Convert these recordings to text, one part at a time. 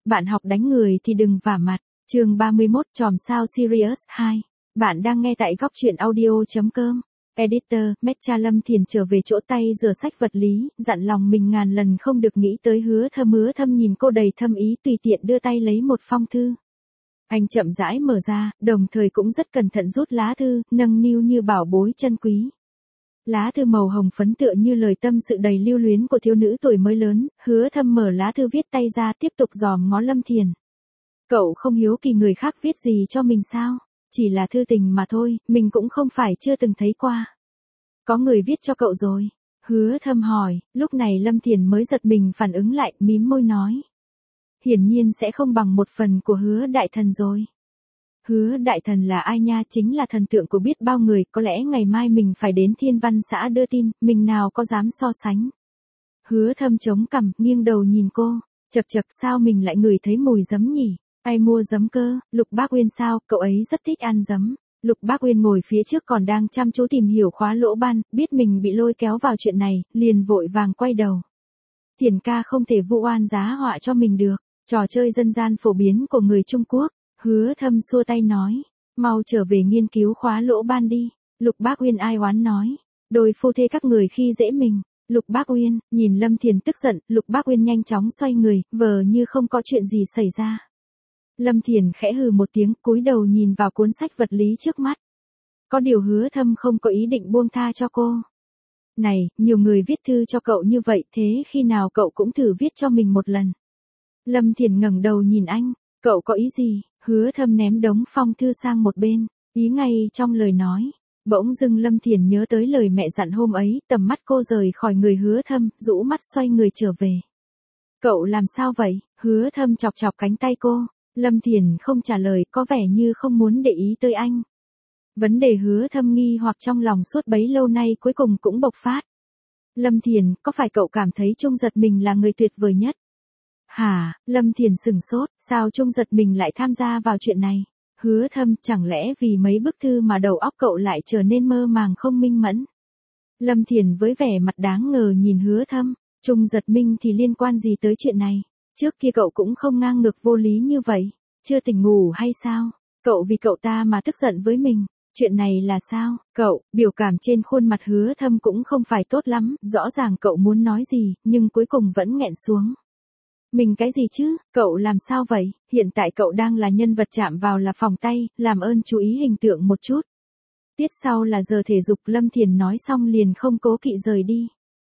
Bạn học đánh người thì đừng vả mặt. Chương 31 Chòm sao Sirius 2. Bạn đang nghe tại góc truyện audio.com. Editor, Mecha Lâm Thiền trở về chỗ tay rửa sách vật lý, dặn lòng mình ngàn lần không được nghĩ tới Hứa Thâm nhìn cô đầy thâm ý tùy tiện đưa tay lấy một phong thư. Anh chậm rãi mở ra, đồng thời cũng rất cẩn thận rút lá thư, nâng niu như bảo bối chân quý. Lá thư màu hồng phấn tựa như lời tâm sự đầy lưu luyến của thiếu nữ tuổi mới lớn. Hứa Thâm mở lá thư viết tay ra tiếp tục dòm ngó Lâm Thiền. Cậu không hiếu kỳ người khác viết gì cho mình sao? Chỉ là thư tình mà thôi, mình cũng không phải chưa từng thấy qua. Có người viết cho cậu rồi? Hứa Thâm hỏi, lúc này Lâm Thiền mới giật mình phản ứng lại, mím môi nói. Hiển nhiên sẽ không bằng một phần của Hứa Đại Thần rồi. Hứa Đại Thần là ai nha? Chính là thần tượng của biết bao người, có lẽ ngày mai mình phải đến Thiên Văn xã đưa tin, mình nào có dám so sánh. Hứa Thâm chống cằm, nghiêng đầu nhìn cô, chậc sao mình lại ngửi thấy mùi giấm nhỉ? Ai mua giấm cơ? Lục Bác Uyên sao? Cậu ấy rất thích ăn giấm. Lục Bác Uyên ngồi phía trước còn đang chăm chú tìm hiểu khóa lỗ ban, biết mình bị lôi kéo vào chuyện này, liền vội vàng quay đầu. Thiền ca không thể vu oan giá họa cho mình được, trò chơi dân gian phổ biến của người Trung Quốc. Hứa Thâm xua tay nói, mau trở về nghiên cứu khóa lỗ ban đi. Lục Bác Uyên ai oán nói, đôi phu thê các người khi dễ mình. Lục Bác Uyên, nhìn Lâm Thiền tức giận, Lục Bác Uyên nhanh chóng xoay người, vờ như không có chuyện gì xảy ra. Lâm Thiền khẽ hừ một tiếng, cúi đầu nhìn vào cuốn sách vật lý trước mắt. Có điều Hứa Thâm không có ý định buông tha cho cô. Này, nhiều người viết thư cho cậu như vậy, thế khi nào cậu cũng thử viết cho mình một lần. Lâm Thiền ngẩng đầu nhìn anh, cậu có ý gì? Hứa Thâm ném đống phong thư sang một bên, ý ngay trong lời nói. Bỗng dưng Lâm Thiền nhớ tới lời mẹ dặn hôm ấy, tầm mắt cô rời khỏi người Hứa Thâm, rũ mắt xoay người trở về. Cậu làm sao vậy? Hứa Thâm chọc cánh tay cô. Lâm Thiền không trả lời, có vẻ như không muốn để ý tới anh. Vấn đề Hứa Thâm nghi hoặc trong lòng suốt bấy lâu nay cuối cùng cũng bộc phát. Lâm Thiền, có phải cậu cảm thấy Trung Giật mình là người tuyệt vời nhất? Hả? Lâm Thiền sửng sốt, sao Trung Giật mình lại tham gia vào chuyện này? Hứa Thâm, chẳng lẽ vì mấy bức thư mà đầu óc cậu lại trở nên mơ màng không minh mẫn? Lâm Thiền với vẻ mặt đáng ngờ nhìn Hứa Thâm, Trung Giật Minh thì liên quan gì tới chuyện này? Trước kia cậu cũng không ngang ngược vô lý như vậy, chưa tỉnh ngủ hay sao? Cậu vì cậu ta mà tức giận với mình, chuyện này là sao? Cậu, biểu cảm trên khuôn mặt Hứa Thâm cũng không phải tốt lắm, rõ ràng cậu muốn nói gì, nhưng cuối cùng vẫn nghẹn xuống. Mình cái gì chứ, cậu làm sao vậy? Hiện tại cậu đang là nhân vật chạm vào là phòng tay, làm ơn chú ý hình tượng một chút. Tiết sau là giờ thể dục. Lâm Thiền nói xong liền không cố kỵ rời đi.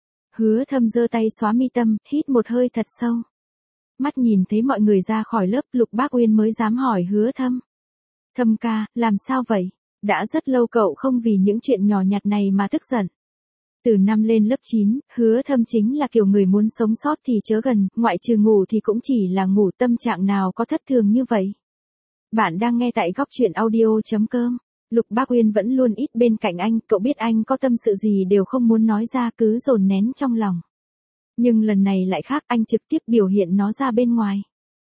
Hứa Thâm giơ tay xóa mi tâm, hít một hơi thật sâu. Mắt nhìn thấy mọi người ra khỏi lớp, Lục Bác Uyên mới dám hỏi Hứa Thâm. Thâm ca, làm sao vậy? Đã rất lâu cậu không vì những chuyện nhỏ nhặt này mà tức giận. Từ năm lên lớp 9, Hứa Thâm chính là kiểu người muốn sống sót thì chớ gần, ngoại trừ ngủ thì cũng chỉ là ngủ, tâm trạng nào có thất thường như vậy. Bạn đang nghe tại góc truyện audio.com. Lục Bác Uyên vẫn luôn ít bên cạnh anh, cậu biết anh có tâm sự gì đều không muốn nói ra, cứ dồn nén trong lòng. Nhưng lần này lại khác, anh trực tiếp biểu hiện nó ra bên ngoài.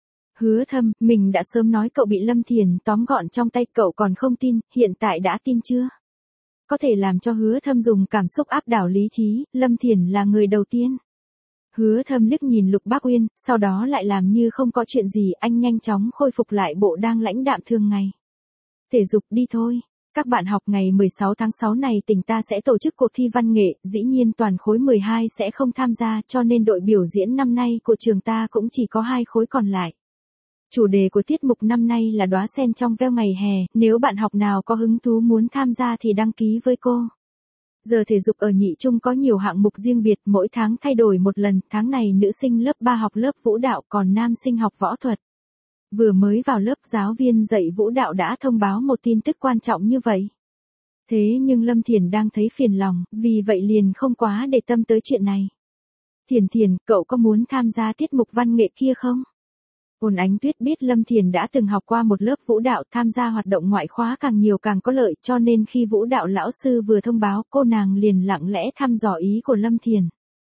Hứa Thâm, mình đã sớm nói cậu bị Lâm Thiền tóm gọn trong tay, cậu còn không tin, hiện tại đã tin chưa? Có thể làm cho Hứa Thâm dùng cảm xúc áp đảo lý trí, Lâm Thiền là người đầu tiên. Hứa Thâm liếc nhìn Lục Bác Uyên, sau đó lại làm như không có chuyện gì, anh nhanh chóng khôi phục lại bộ đang lãnh đạm thường ngày. Thể dục đi thôi. Các bạn học ngày 16 tháng 6 này tỉnh ta sẽ tổ chức cuộc thi văn nghệ, dĩ nhiên toàn khối 12 sẽ không tham gia, cho nên đội biểu diễn năm nay của trường ta cũng chỉ có 2 khối còn lại. Chủ đề của tiết mục năm nay là đóa sen trong veo ngày hè, nếu bạn học nào có hứng thú muốn tham gia thì đăng ký với cô. Giờ thể dục ở nhị trung có nhiều hạng mục riêng biệt, mỗi tháng thay đổi một lần, tháng này nữ sinh lớp 3 học lớp vũ đạo, còn nam sinh học võ thuật. Vừa mới vào lớp, giáo viên dạy vũ đạo đã thông báo một tin tức quan trọng như vậy. Thế nhưng Lâm Thiền đang thấy phiền lòng, vì vậy liền không quá để tâm tới chuyện này. Thiền, cậu có muốn tham gia tiết mục văn nghệ kia không? Ôn Ánh Tuyết biết Lâm Thiền đã từng học qua một lớp vũ đạo, tham gia hoạt động ngoại khóa càng nhiều càng có lợi, cho nên khi vũ đạo lão sư vừa thông báo, cô nàng liền lặng lẽ thăm dò ý của Lâm Thiền.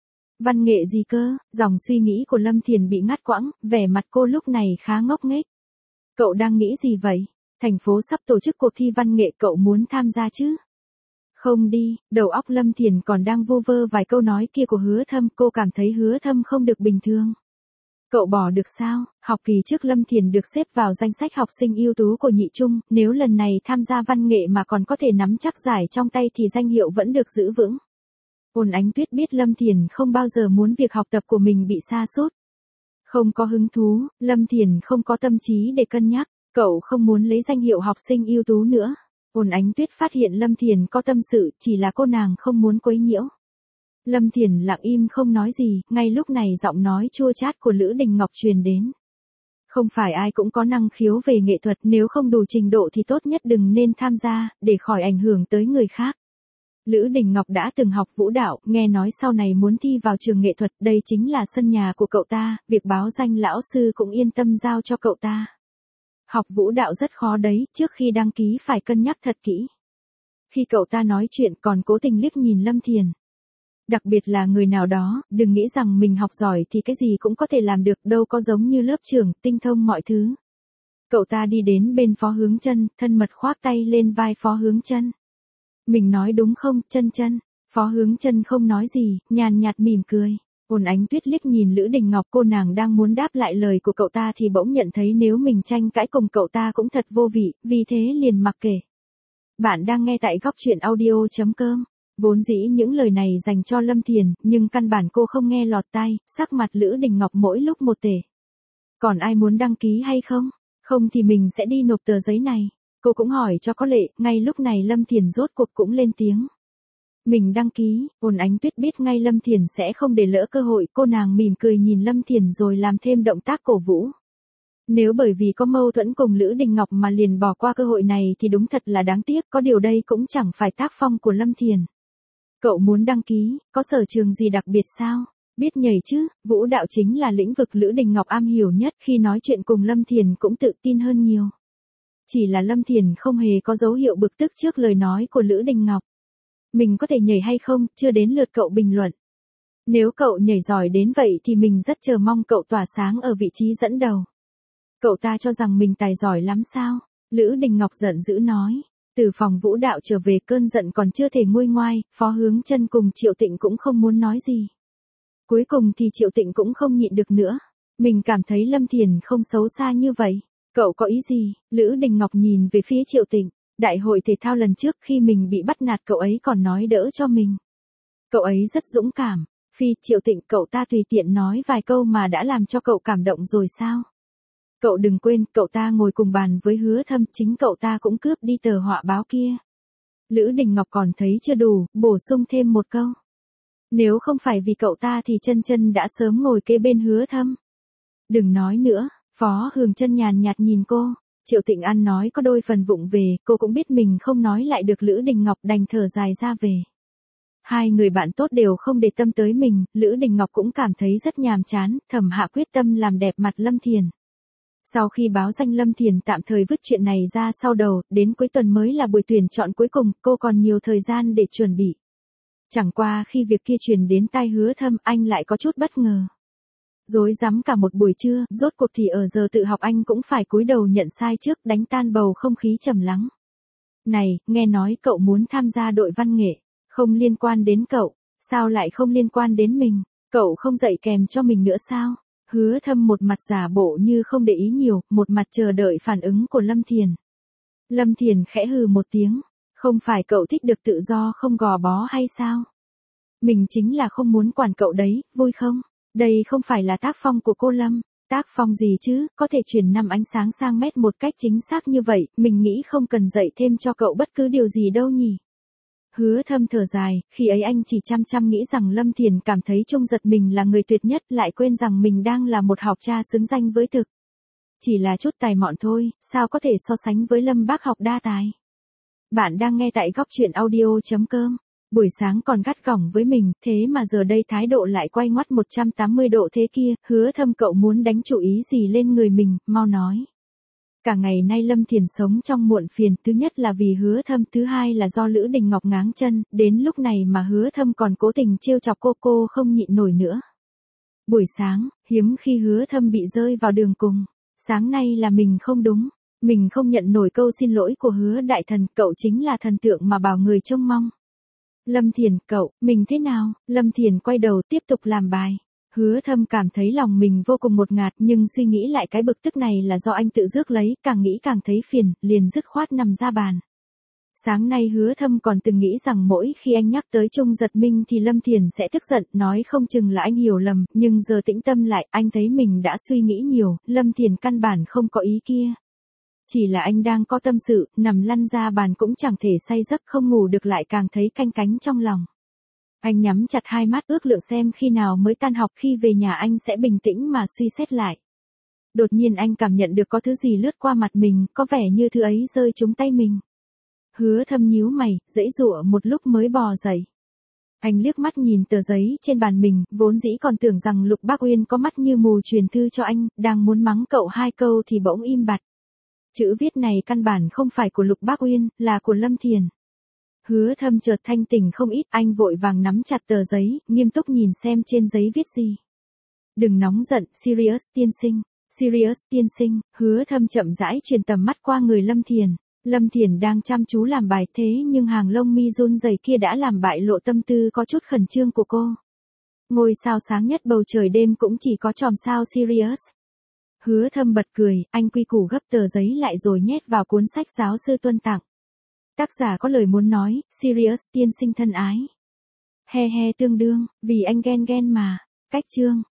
Văn nghệ gì cơ? Dòng suy nghĩ của Lâm Thiền bị ngắt quãng, vẻ mặt cô lúc này khá ngốc nghếch. Cậu đang nghĩ gì vậy? Thành phố sắp tổ chức cuộc thi văn nghệ, cậu muốn tham gia chứ? Không đi. Đầu óc Lâm Thiền còn đang vu vơ vài câu nói kia của Hứa Thâm, cô cảm thấy Hứa Thâm không được bình thường. Cậu bỏ được sao? Học kỳ trước Lâm Thiền được xếp vào danh sách học sinh ưu tú của nhị trung, nếu lần này tham gia văn nghệ mà còn có thể nắm chắc giải trong tay thì danh hiệu vẫn được giữ vững. Ôn Ánh Tuyết biết Lâm Thiền không bao giờ muốn việc học tập của mình bị sa sút. Không có hứng thú, Lâm Thiền không có tâm trí để cân nhắc, cậu không muốn lấy danh hiệu học sinh ưu tú nữa. Ôn Ánh Tuyết phát hiện Lâm Thiền có tâm sự, chỉ là cô nàng không muốn quấy nhiễu. Lâm Thiền lặng im không nói gì, ngay lúc này giọng nói chua chát của Lữ Đình Ngọc truyền đến. Không phải ai cũng có năng khiếu về nghệ thuật, nếu không đủ trình độ thì tốt nhất đừng nên tham gia, để khỏi ảnh hưởng tới người khác. Lữ Đình Ngọc đã từng học vũ đạo, nghe nói sau này muốn thi vào trường nghệ thuật, đây chính là sân nhà của cậu ta, việc báo danh lão sư cũng yên tâm giao cho cậu ta. Học vũ đạo rất khó đấy, trước khi đăng ký phải cân nhắc thật kỹ. Khi cậu ta nói chuyện còn cố tình liếc nhìn Lâm Thiền. Đặc biệt là người nào đó, đừng nghĩ rằng mình học giỏi thì cái gì cũng có thể làm được, đâu có giống như lớp trưởng, tinh thông mọi thứ. Cậu ta đi đến bên Phó Hướng Chân, thân mật khoác tay lên vai Phó Hướng Chân. Mình nói đúng không, Chân Chân? Phó Hướng Chân không nói gì, nhàn nhạt mỉm cười. Ôn Ánh Tuyết liếc nhìn Lữ Đình Ngọc, cô nàng đang muốn đáp lại lời của cậu ta thì bỗng nhận thấy nếu mình tranh cãi cùng cậu ta cũng thật vô vị, vì thế liền mặc kệ. Bạn đang nghe tại góc truyện audio.com. Vốn dĩ những lời này dành cho Lâm Thiền, nhưng căn bản cô không nghe lọt tai, sắc mặt Lữ Đình Ngọc mỗi lúc một tệ. Còn ai muốn đăng ký hay không? Không thì mình sẽ đi nộp tờ giấy này. Cô cũng hỏi cho có lệ, ngay lúc này Lâm Thiền rốt cuộc cũng lên tiếng. Mình đăng ký. Ôn Ánh Tuyết biết ngay Lâm Thiền sẽ không để lỡ cơ hội, cô nàng mỉm cười nhìn Lâm Thiền rồi làm thêm động tác cổ vũ. Nếu bởi vì có mâu thuẫn cùng Lữ Đình Ngọc mà liền bỏ qua cơ hội này thì đúng thật là đáng tiếc, có điều đây cũng chẳng phải tác phong của Lâm Thiền. Cậu muốn đăng ký, có sở trường gì đặc biệt sao? Biết nhảy chứ, vũ đạo chính là lĩnh vực Lữ Đình Ngọc am hiểu nhất, khi nói chuyện cùng Lâm Thiền cũng tự tin hơn nhiều. Chỉ là Lâm Thiền không hề có dấu hiệu bực tức trước lời nói của Lữ Đình Ngọc. Mình có thể nhảy hay không, chưa đến lượt cậu bình luận. Nếu cậu nhảy giỏi đến vậy thì mình rất chờ mong cậu tỏa sáng ở vị trí dẫn đầu. Cậu ta cho rằng mình tài giỏi lắm sao? Lữ Đình Ngọc giận dữ nói. Từ phòng vũ đạo trở về, cơn giận còn chưa thể nguôi ngoai, Phó Hướng Chân cùng Triệu Tịnh cũng không muốn nói gì. Cuối cùng thì Triệu Tịnh cũng không nhịn được nữa. Mình cảm thấy Lâm Thiền không xấu xa như vậy. Cậu có ý gì? Lữ Đình Ngọc nhìn về phía Triệu Tịnh. Đại hội thể thao lần trước khi mình bị bắt nạt cậu ấy còn nói đỡ cho mình. Cậu ấy rất dũng cảm. Phi, Triệu Tịnh, cậu ta tùy tiện nói vài câu mà đã làm cho cậu cảm động rồi sao? Cậu đừng quên, cậu ta ngồi cùng bàn với Hứa Thâm, chính cậu ta cũng cướp đi tờ họa báo kia. Lữ Đình Ngọc còn thấy chưa đủ, bổ sung thêm một câu. Nếu không phải vì cậu ta thì Chân Chân đã sớm ngồi kế bên Hứa Thâm. Đừng nói nữa, Phó Hướng Chân nhàn nhạt nhìn cô. Triệu Tịnh ăn nói có đôi phần vụng về, cô cũng biết mình không nói lại được Lữ Đình Ngọc, đành thở dài ra về. Hai người bạn tốt đều không để tâm tới mình, Lữ Đình Ngọc cũng cảm thấy rất nhàm chán, thầm hạ quyết tâm làm đẹp mặt Lâm Thiền. Sau khi báo danh Lâm Thiền tạm thời vứt chuyện này ra sau đầu, đến cuối tuần mới là buổi tuyển chọn cuối cùng, cô còn nhiều thời gian để chuẩn bị. Chẳng qua khi việc kia truyền đến tai Hứa Thâm, anh lại có chút bất ngờ. Rối rắm cả một buổi trưa, rốt cuộc thì ở giờ tự học anh cũng phải cúi đầu nhận sai trước, đánh tan bầu không khí trầm lắng. Này, nghe nói cậu muốn tham gia đội văn nghệ, không liên quan đến cậu, sao lại không liên quan đến mình, cậu không dạy kèm cho mình nữa sao? Hứa Thâm một mặt giả bộ như không để ý nhiều, một mặt chờ đợi phản ứng của Lâm Thiền. Lâm Thiền khẽ hừ một tiếng, không phải cậu thích được tự do không gò bó hay sao? Mình chính là không muốn quản cậu đấy, vui không? Đây không phải là tác phong của cô Lâm, tác phong gì chứ, có thể chuyển năm ánh sáng sang mét một cách chính xác như vậy, mình nghĩ không cần dạy thêm cho cậu bất cứ điều gì đâu nhỉ. Hứa Thâm thở dài, khi ấy anh chỉ chăm chăm nghĩ rằng Lâm Thiền cảm thấy Trung Giật mình là người tuyệt nhất, lại quên rằng mình đang là một học cha xứng danh với thực. Chỉ là chút tài mọn thôi, sao có thể so sánh với Lâm bác học đa tài. Bạn đang nghe tại góc truyện audio.com. Buổi sáng còn gắt gỏng với mình, thế mà giờ đây thái độ lại quay ngoắt 180 độ thế kia, Hứa Thâm cậu muốn đánh chủ ý gì lên người mình, mau nói. Cả ngày nay Lâm Thiền sống trong muộn phiền, thứ nhất là vì Hứa Thâm, thứ hai là do Lữ Đình Ngọc ngáng chân, đến lúc này mà Hứa Thâm còn cố tình trêu chọc cô không nhịn nổi nữa. Buổi sáng, hiếm khi Hứa Thâm bị rơi vào đường cùng. Sáng nay là mình không đúng, mình không nhận nổi câu xin lỗi của Hứa đại thần, cậu chính là thần tượng mà bảo người trông mong. Lâm Thiền, cậu, mình thế nào? Lâm Thiền quay đầu tiếp tục làm bài. Hứa Thâm cảm thấy lòng mình vô cùng ngột ngạt, nhưng suy nghĩ lại cái bực tức này là do anh tự rước lấy, càng nghĩ càng thấy phiền, liền dứt khoát nằm ra bàn. Sáng nay Hứa Thâm còn từng nghĩ rằng mỗi khi anh nhắc tới Trung Giật Minh thì Lâm Thiền sẽ tức giận, nói không chừng là anh hiểu lầm, nhưng giờ tĩnh tâm lại, anh thấy mình đã suy nghĩ nhiều, Lâm Thiền căn bản không có ý kia. Chỉ là anh đang có tâm sự, nằm lăn ra bàn cũng chẳng thể say giấc, không ngủ được lại càng thấy canh cánh trong lòng. Anh nhắm chặt hai mắt ước lượng xem khi nào mới tan học, khi về nhà anh sẽ bình tĩnh mà suy xét lại. Đột nhiên anh cảm nhận được có thứ gì lướt qua mặt mình, có vẻ như thứ ấy rơi trúng tay mình. Hứa Thâm nhíu mày, giãy giụa một lúc mới bò dậy. Anh liếc mắt nhìn tờ giấy trên bàn mình, vốn dĩ còn tưởng rằng Lục Bác Uyên có mắt như mù truyền thư cho anh, đang muốn mắng cậu hai câu thì bỗng im bặt. Chữ viết này căn bản không phải của Lục Bác Uyên, là của Lâm Thiền. Hứa Thâm chợt thanh tỉnh không ít, anh vội vàng nắm chặt tờ giấy, nghiêm túc nhìn xem trên giấy viết gì. Đừng nóng giận, Sirius tiên sinh. Sirius tiên sinh. Hứa Thâm chậm rãi truyền tầm mắt qua người Lâm Thiền. Lâm Thiền đang chăm chú làm bài, thế nhưng hàng lông mi run rẩy kia đã làm bại lộ tâm tư có chút khẩn trương của cô. Ngôi sao sáng nhất bầu trời đêm cũng chỉ có chòm sao Sirius. Hứa Thâm bật cười, anh quy củ gấp tờ giấy lại rồi nhét vào cuốn sách giáo sư Tuân tặng. Tác giả có lời muốn nói, Sirius tiên sinh thân ái. He he tương đương, vì anh ghen mà. Cách chương.